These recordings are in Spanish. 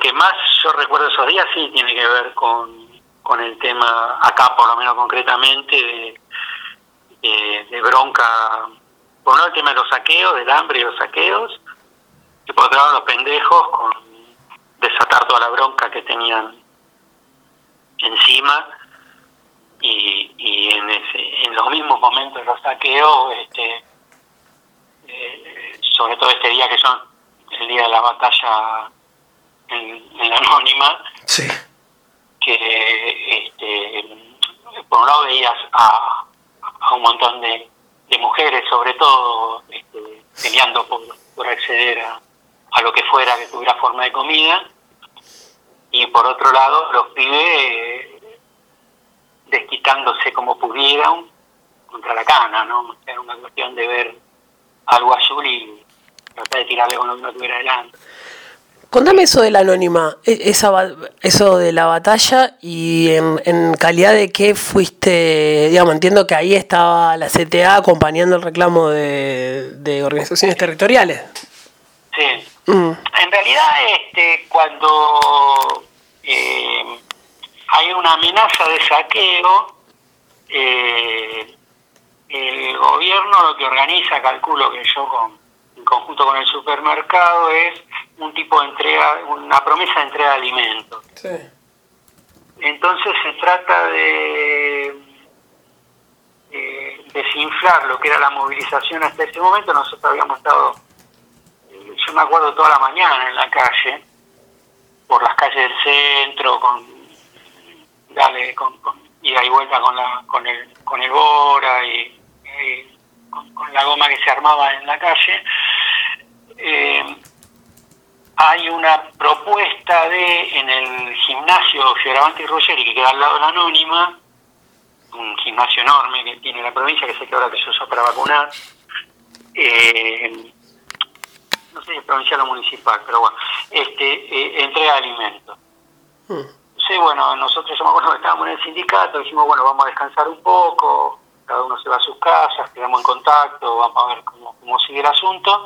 que más yo recuerdo esos días sí tiene que ver con el tema, acá por lo menos concretamente, de bronca. Por un lado el tema de los saqueos, del hambre y los saqueos, y por otro lado los pendejos con desatar toda la bronca que tenían encima, y en los mismos momentos de los saqueos, sobre todo este día que son el día de la batalla en la Anónima, Sí. que por un lado veías a un montón de mujeres, sobre todo, peleando por acceder a lo que fuera que tuviera forma de comida, y por otro lado los pibes desquitándose como pudieran contra la cana, ¿no? Era una cuestión de ver algo azul y tratar de tirarle con lo que no tuviera delante. Contame eso de la Anónima, eso de la batalla, y en calidad de qué fuiste, digamos, entiendo que ahí estaba la CTA acompañando el reclamo de organizaciones territoriales. Sí. En realidad, cuando hay una amenaza de saqueo, el gobierno lo que organiza, calculo que yo en conjunto con el supermercado, es un tipo de entrega, una promesa de entrega de alimentos. Sí. Entonces se trata de desinflar lo que era la movilización hasta ese momento. Nosotros habíamos estado, yo me acuerdo, toda la mañana en la calle, por las calles del centro, con ida y vuelta con el Bora y con la goma que se armaba en la calle. Hay una propuesta en el gimnasio Fioravanti y Ruggeri, que queda al lado de la Anónima, un gimnasio enorme que tiene la provincia, que sé que ahora que se usa para vacunar, no sé si es provincial o municipal, pero bueno, entrega de alimentos. Sí, bueno, nosotros, yo me acuerdo que estábamos en el sindicato, dijimos, bueno, vamos a descansar un poco, cada uno se va a sus casas, quedamos en contacto, vamos a ver cómo sigue el asunto,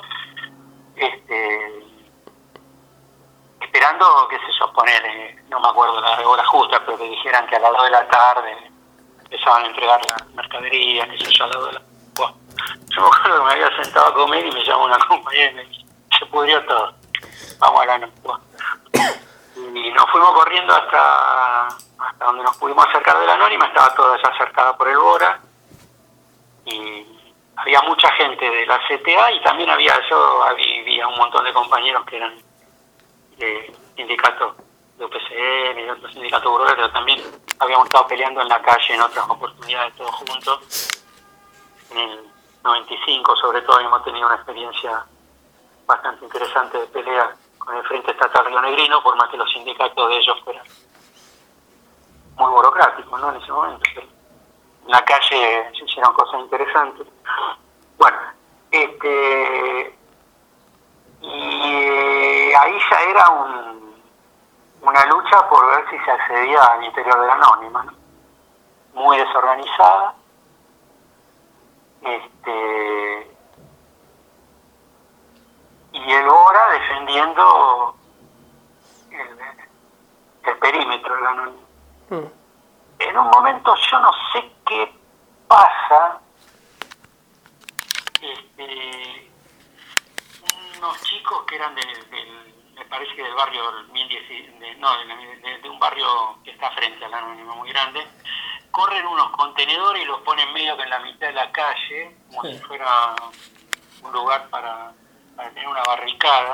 esperando, qué sé yo, poner, no me acuerdo la hora justa, pero que dijeran que a las 2 de la tarde empezaban a entregar la mercadería, qué sé yo, a las 2 de la tarde. Bueno, yo me acuerdo que me había sentado a comer y me llamó una compañera y me dice, se pudrió todo, vamos a la noche. Y nos fuimos corriendo hasta donde nos pudimos acercar de la Anónima. Estaba toda ya cercada por el Bora, y había mucha gente de la CTA, y también había un montón de compañeros que eran de sindicatos de UPCN y de otros sindicatos burgueses, pero también habíamos estado peleando en la calle en otras oportunidades todos juntos. En el 95 sobre todo habíamos tenido una experiencia bastante interesante de pelea con el Frente Estatal Rionegrino, por más que los sindicatos de ellos fueran muy burocráticos, ¿no? En ese momento, pero en la calle se hicieron cosas interesantes. Bueno, y ahí ya era una lucha por ver si se accedía al interior de la Anónima, ¿no? Muy desorganizada, y el Bora defendiendo el perímetro de la Anónima. En un momento, yo no sé qué pasa, unos chicos que eran me parece que del barrio 1010, de un barrio que está frente a la Anónima, muy grande, corren unos contenedores y los ponen medio que en la mitad de la calle, como si fuera un lugar para tener una barricada,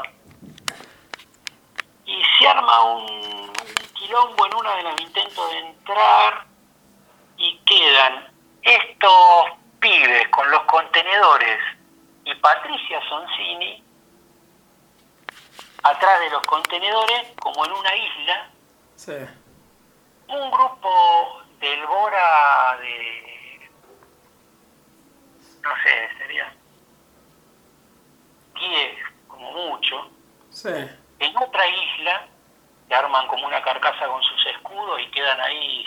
y se arma un quilombo en uno de los intentos de entrar, y quedan estos pibes con los contenedores y Patricia Soncini atrás de los contenedores, como en una isla. Sí. Un grupo del Bora no sé, sería 10 como mucho. Sí. En otra isla se arman como una carcasa con sus escudos y quedan ahí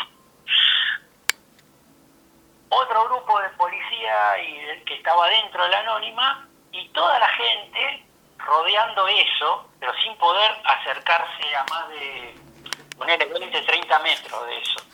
otro grupo de policía que estaba dentro de la Anónima, y toda la gente rodeando eso, pero sin poder acercarse a más de, ponele 20, 30 metros de eso.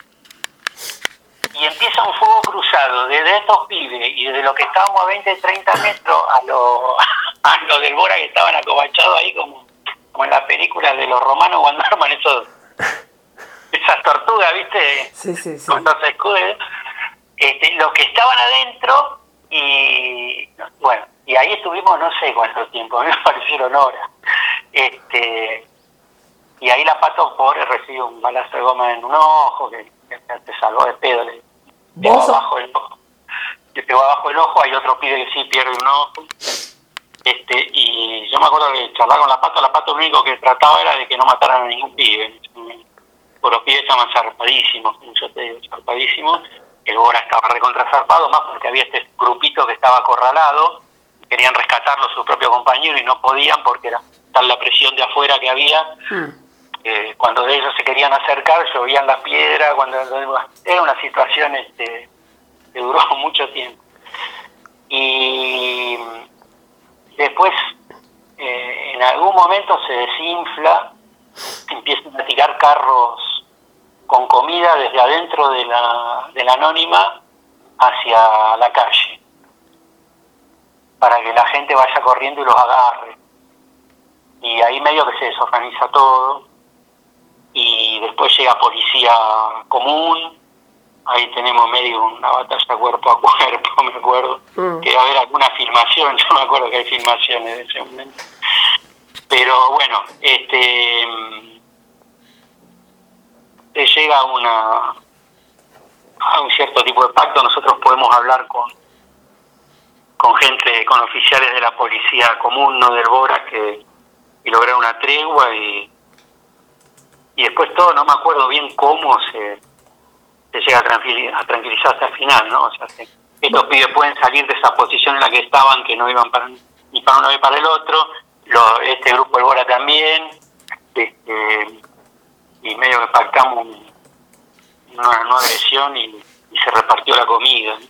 Y empieza un fuego cruzado desde estos pibes y desde los que estábamos a 20, 30 metros a los del Bora que estaban acobachados ahí como en las películas de los romanos cuando arman esas tortugas, ¿viste? Sí. Con los escudos. Los que estaban adentro y bueno, y ahí estuvimos no sé cuánto tiempo, a mí me parecieron horas. Y ahí la Pato, pobre, recibe un balazo de goma en un ojo que te salvó de pedo, le pegó abajo el ojo. Le pegó abajo el ojo, hay otro pibe que sí pierde un ojo. Y yo me acuerdo que charlaba con la Pato lo único que trataba era de que no mataran a ningún pibe. Por los pibes estaban zarpadísimos, yo te digo, zarpadísimos. El Bora estaba recontra zarpado, más porque había este grupito que estaba acorralado, querían rescatarlo sus propios compañeros y no podían porque era tal la presión de afuera que había. Cuando ellos se querían acercar, llovían las piedras, era una situación que duró mucho tiempo. Y después, en algún momento se desinfla, empiezan a tirar carros con comida desde adentro de la Anónima hacia la calle, para que la gente vaya corriendo y los agarre. Y ahí medio que se desorganiza todo, y después llega policía común, ahí tenemos medio una batalla cuerpo a cuerpo, me acuerdo, que va a haber alguna filmación, yo me acuerdo que hay filmaciones de ese momento. Pero bueno, se llega a un cierto tipo de pacto. Nosotros podemos hablar con gente, con oficiales de la policía común, no del Bora, y lograr una tregua y después todo, no me acuerdo bien cómo se llega a tranquilizar hasta el final, ¿no? O sea, estos pibes pueden salir de esa posición en la que estaban, que no iban ni para uno ni para el otro, este grupo del Bora también, y medio que pactamos una no agresión y se repartió la comida, ¿no?